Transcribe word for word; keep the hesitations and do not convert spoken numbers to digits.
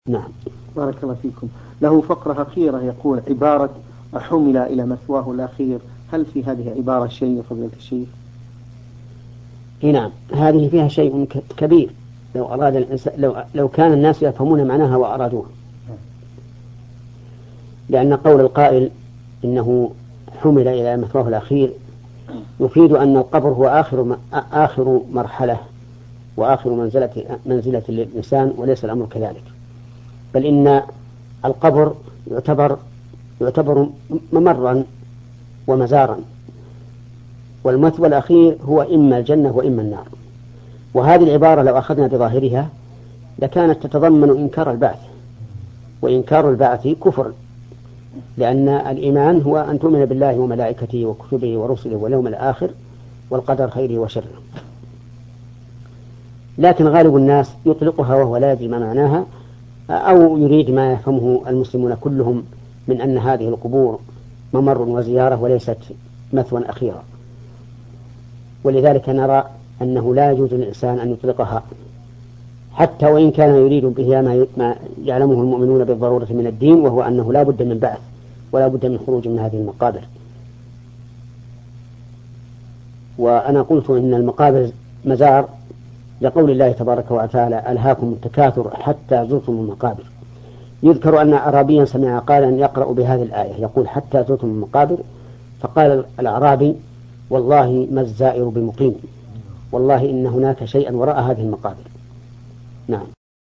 نعم. بارك الله فيكم. له فقرة أخيرة يقول عبارة حمل إلى مثواه الأخير، هل في هذه عبارة شيء فضيلة الشيخ؟ نعم، هذه فيها شيء كبير لو أراد الإنسان، لو, لو كان الناس يفهمون معناها وأرادوها، لأن قول القائل إنه حمل إلى مثواه الأخير يفيد أن القبر هو آخر آخر مرحلة وآخر منزلة منزلة للإنسان، وليس الأمر كذلك، بل إن القبر يعتبر يعتبر ممرا ومزارا، والمثوى الأخير هو إما الجنة وإما النار. وهذه العبارة لو أخذنا بظاهرها لكانت تتضمن إنكار البعث، وإنكار البعث كفر، لأن الإيمان هو أن تؤمن بالله وملائكته وكتبه ورسله واليوم الآخر والقدر خيره وشره. لكن غالب الناس يطلقها وهو لا يدري ما معناها، أو يريد ما يفهمه المسلمون كلهم من أن هذه القبور ممر وزيارة وليست مثوى أخيرا. ولذلك نرى أنه لا يجوز للإنسان أن يطلقها، حتى وإن كان يريد بها ما يعلمه المؤمنون بالضرورة من الدين، وهو أنه لا بد من بعث ولا بد من خروج من هذه المقابر. وأنا قلت إن المقابر مزار لقول الله تبارك وتعالى ألهاكم التكاثر حتى زرتم المقابر. يذكر أن أعرابيا سمع قائلا يقرأ بهذه الآية يقول حتى زرتم المقابر، فقال الأعرابي والله ما الزائر بمقيم، والله إن هناك شيئا وراء هذه المقابر. نعم.